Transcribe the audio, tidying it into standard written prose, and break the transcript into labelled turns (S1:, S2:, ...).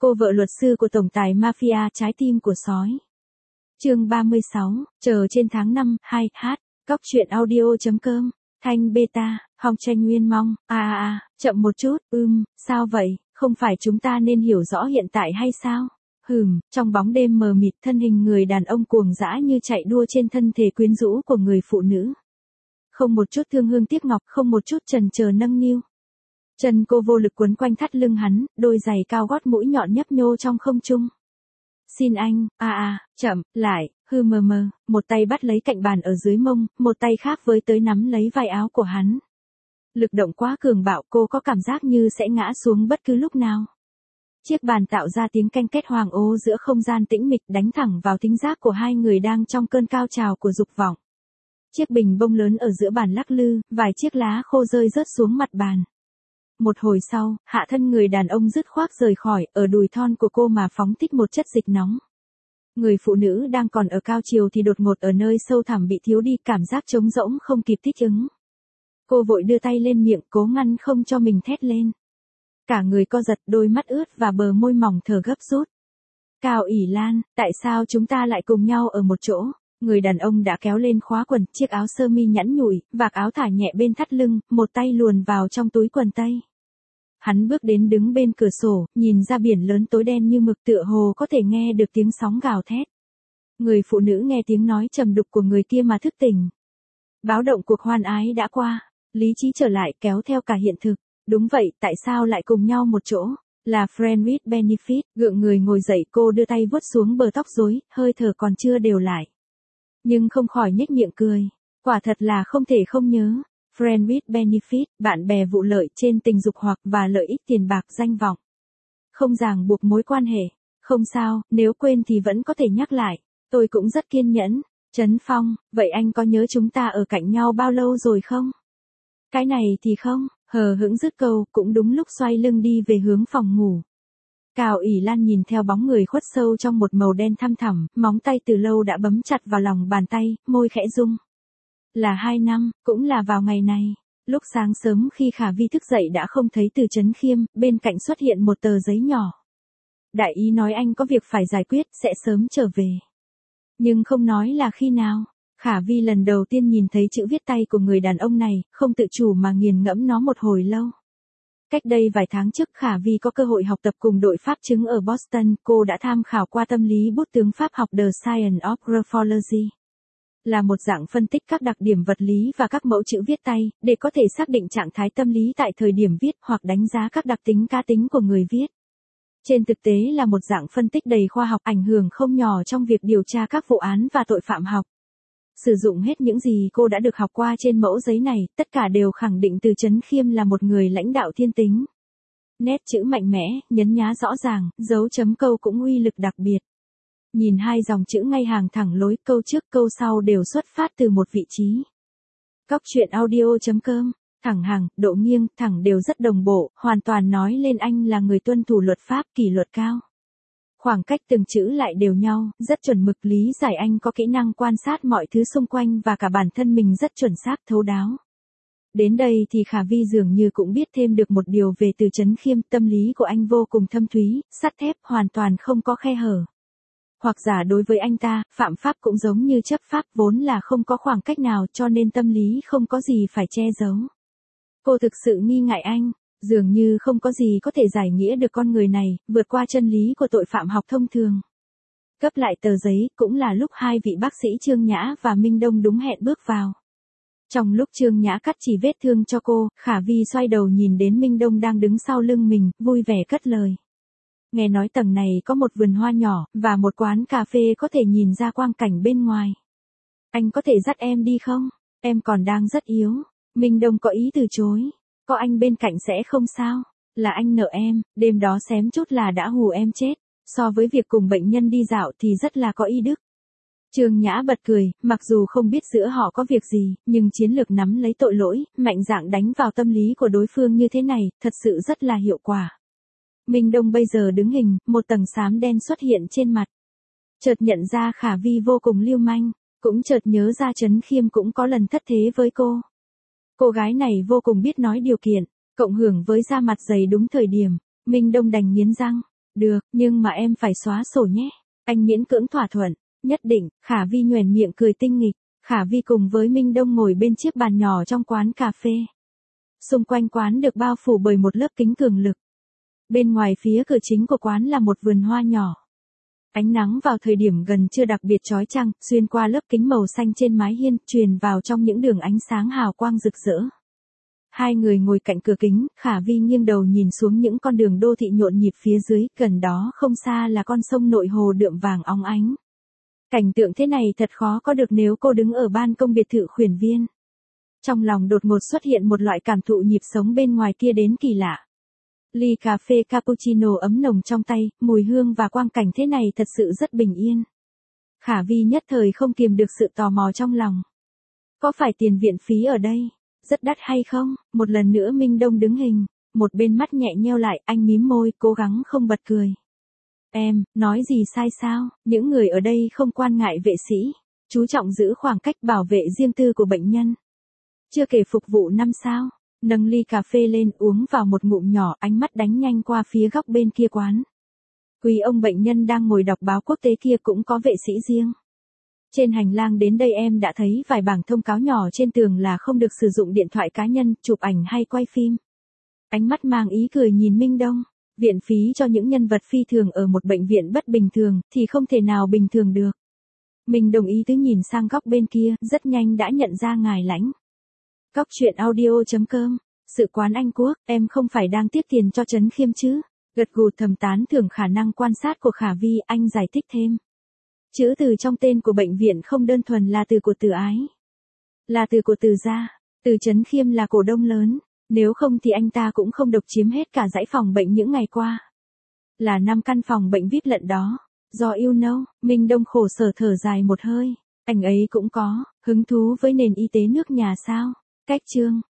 S1: Cô vợ luật sư của tổng tài mafia trái tim của sói. Chương 36, chờ trên tháng 5, 2h, Cóc truyện audio.com, Thanh Beta, Hong Tranh Nguyên Mong, chậm một chút, sao vậy, không phải chúng ta nên hiểu rõ hiện tại hay sao? Trong bóng đêm mờ mịt thân hình người đàn ông cuồng dã như chạy đua trên thân thể quyến rũ của người phụ nữ. Không một chút thương hương tiếc ngọc, không một chút chần chờ nâng niu. Chân cô vô lực quấn quanh thắt lưng hắn, đôi giày cao gót mũi nhọn nhấp nhô trong không trung. Xin anh, chậm, lại, một tay bắt lấy cạnh bàn ở dưới mông, một tay khác với tới nắm lấy vai áo của hắn. Lực động quá cường bạo, cô có cảm giác như sẽ ngã xuống bất cứ lúc nào. Chiếc bàn tạo ra tiếng canh két hoàng ố giữa không gian tĩnh mịch, đánh thẳng vào thính giác của hai người đang trong cơn cao trào của dục vọng. Chiếc bình bông lớn ở giữa bàn lắc lư, vài chiếc lá khô rơi rớt xuống mặt bàn. Một hồi sau, hạ thân người đàn ông dứt khoác rời khỏi, ở đùi thon của cô mà phóng thích một chất dịch nóng. Người phụ nữ đang còn ở cao chiều thì đột ngột ở nơi sâu thẳm bị thiếu đi, cảm giác trống rỗng không kịp thích ứng. Cô vội đưa tay lên miệng, cố ngăn không cho mình thét lên. Cả người co giật, đôi mắt ướt và bờ môi mỏng thở gấp rút. Cao ỷ Lan, tại sao chúng ta lại cùng nhau ở một chỗ? Người đàn ông đã kéo lên khóa quần, chiếc áo sơ mi nhẵn nhụi, vạt áo thả nhẹ bên thắt lưng, một tay luồn vào trong túi quần tây. Hắn bước đến đứng bên cửa sổ, nhìn ra biển lớn tối đen như mực, tựa hồ có thể nghe được tiếng sóng gào thét. Người phụ nữ nghe tiếng nói trầm đục của người kia mà thức tỉnh. Báo động cuộc hoan ái đã qua, lý trí trở lại kéo theo cả hiện thực. Đúng vậy, tại sao lại cùng nhau một chỗ? Là friend with benefit. Gượng người ngồi dậy, cô đưa tay vuốt xuống bờ tóc rối, hơi thở còn chưa đều lại. Nhưng không khỏi nhếch miệng cười. Quả thật là không thể không nhớ. Friend with benefit, bạn bè vụ lợi trên tình dục hoặc và lợi ích tiền bạc danh vọng. Không ràng buộc mối quan hệ. Không sao, nếu quên thì vẫn có thể nhắc lại. Tôi cũng rất kiên nhẫn. Trấn Phong, vậy anh có nhớ chúng ta ở cạnh nhau bao lâu rồi không? Cái này thì không. Hờ hững dứt câu, cũng đúng lúc xoay lưng đi về hướng phòng ngủ. Cao ỷ Lan nhìn theo bóng người khuất sâu trong một màu đen thăm thẳm, móng tay từ lâu đã bấm chặt vào lòng bàn tay, môi khẽ rung. Là 2 năm, cũng là vào ngày này. Lúc sáng sớm khi Khả Vi thức dậy đã không thấy Từ Chấn Khiêm, bên cạnh xuất hiện một tờ giấy nhỏ. Đại ý nói anh có việc phải giải quyết, sẽ sớm trở về. Nhưng không nói là khi nào. Khả Vi lần đầu tiên nhìn thấy chữ viết tay của người đàn ông này, không tự chủ mà nghiền ngẫm nó một hồi lâu. Cách đây vài tháng trước Khả Vi có cơ hội học tập cùng đội Pháp chứng ở Boston, cô đã tham khảo qua tâm lý bút tướng Pháp học The Science of Graphology. Là một dạng phân tích các đặc điểm vật lý và các mẫu chữ viết tay, để có thể xác định trạng thái tâm lý tại thời điểm viết hoặc đánh giá các đặc tính cá tính của người viết. Trên thực tế là một dạng phân tích đầy khoa học, ảnh hưởng không nhỏ trong việc điều tra các vụ án và tội phạm học. Sử dụng hết những gì cô đã được học qua trên mẫu giấy này, tất cả đều khẳng định Từ Chấn Khiêm là một người lãnh đạo thiên tính. Nét chữ mạnh mẽ, nhấn nhá rõ ràng, dấu chấm câu cũng uy lực đặc biệt. Nhìn hai dòng chữ ngay hàng thẳng lối, câu trước câu sau đều xuất phát từ một vị trí. Cóc truyện audio.com, thẳng hàng, độ nghiêng, thẳng đều rất đồng bộ, hoàn toàn nói lên anh là người tuân thủ luật pháp, kỷ luật cao. Khoảng cách từng chữ lại đều nhau, rất chuẩn mực, lý giải anh có kỹ năng quan sát mọi thứ xung quanh và cả bản thân mình rất chuẩn xác, thấu đáo. Đến đây thì Khả Vi dường như cũng biết thêm được một điều về Từ Chấn Khiêm, tâm lý của anh vô cùng thâm thúy, sắt thép, hoàn toàn không có khe hở. Hoặc giả đối với anh ta, phạm pháp cũng giống như chấp pháp, vốn là không có khoảng cách nào, cho nên tâm lý không có gì phải che giấu. Cô thực sự nghi ngại anh. Dường như không có gì có thể giải nghĩa được con người này, vượt qua chân lý của tội phạm học thông thường. Cấp lại tờ giấy, cũng là lúc hai vị bác sĩ Trương Nhã và Minh Đông đúng hẹn bước vào. Trong lúc Trương Nhã cắt chỉ vết thương cho cô, Khả Vi xoay đầu nhìn đến Minh Đông đang đứng sau lưng mình, vui vẻ cất lời. Nghe nói tầng này có một vườn hoa nhỏ, và một quán cà phê có thể nhìn ra quang cảnh bên ngoài. Anh có thể dắt em đi không? Em còn đang rất yếu. Minh Đông có ý từ chối. Có anh bên cạnh sẽ không sao. Là anh nợ em, đêm đó xém chút là đã hù em chết. So với việc cùng bệnh nhân đi dạo thì rất là có ý đức. Trương Nhã bật cười, mặc dù không biết giữa họ có việc gì, nhưng chiến lược nắm lấy tội lỗi, mạnh dạn đánh vào tâm lý của đối phương như thế này, thật sự rất là hiệu quả. Minh Đông bây giờ đứng hình, một tầng xám đen xuất hiện trên mặt. Chợt nhận ra Khả Vi vô cùng lưu manh, cũng chợt nhớ ra Trấn Khiêm cũng có lần thất thế với cô. Cô gái này vô cùng biết nói điều kiện, cộng hưởng với da mặt dày đúng thời điểm, Minh Đông đành nghiến răng. Được, nhưng mà em phải xóa sổ nhé. Anh miễn cưỡng thỏa thuận. Nhất định, Khả Vi nhoẻn miệng cười tinh nghịch. Khả Vi cùng với Minh Đông ngồi bên chiếc bàn nhỏ trong quán cà phê. Xung quanh quán được bao phủ bởi một lớp kính cường lực. Bên ngoài phía cửa chính của quán là một vườn hoa nhỏ. Ánh nắng vào thời điểm gần trưa đặc biệt chói chang, xuyên qua lớp kính màu xanh trên mái hiên, truyền vào trong những đường ánh sáng hào quang rực rỡ. Hai người ngồi cạnh cửa kính, Khả Vi nghiêng đầu nhìn xuống những con đường đô thị nhộn nhịp phía dưới, gần đó không xa là con sông nội hồ đượm vàng óng ánh. Cảnh tượng thế này thật khó có được nếu cô đứng ở ban công biệt thự Khuyển Viên. Trong lòng đột ngột xuất hiện một loại cảm thụ nhịp sống bên ngoài kia đến kỳ lạ. Ly cà phê cappuccino ấm nồng trong tay, mùi hương và quang cảnh thế này thật sự rất bình yên. Khả Vi nhất thời không kiềm được sự tò mò trong lòng. Có phải tiền viện phí ở đây rất đắt hay không? Một lần nữa Minh Đông đứng hình, một bên mắt nhẹ nheo lại, anh mím môi, cố gắng không bật cười. Em, nói gì sai sao? Những người ở đây không quan ngại vệ sĩ, chú trọng giữ khoảng cách bảo vệ riêng tư của bệnh nhân. Chưa kể phục vụ 5 sao. Nâng ly cà phê lên uống vào một ngụm nhỏ, ánh mắt đánh nhanh qua phía góc bên kia quán. Quý ông bệnh nhân đang ngồi đọc báo quốc tế kia cũng có vệ sĩ riêng. Trên hành lang đến đây em đã thấy vài bảng thông cáo nhỏ trên tường là không được sử dụng điện thoại cá nhân, chụp ảnh hay quay phim. Ánh mắt mang ý cười nhìn Minh Đông. Viện phí cho những nhân vật phi thường ở một bệnh viện bất bình thường thì không thể nào bình thường được. Mình đồng ý, cứ nhìn sang góc bên kia, rất nhanh đã nhận ra ngài Lãnh. Góc chuyện audio.com, sự quán Anh Quốc, em không phải đang tiếp tiền cho Trấn Khiêm chứ? Gật gù thầm tán thưởng khả năng quan sát của Khả Vi, anh giải thích thêm. Chữ từ trong tên của bệnh viện không đơn thuần là từ của Từ Ái. Là từ của Từ gia, Từ Trấn Khiêm là cổ đông lớn, nếu không thì anh ta cũng không độc chiếm hết cả dãy phòng bệnh những ngày qua. Là 5 căn phòng bệnh VIP lận đó. Do you know, Minh Đông khổ sở thở dài một hơi. Anh ấy cũng có hứng thú với nền y tế nước nhà sao? Cách chương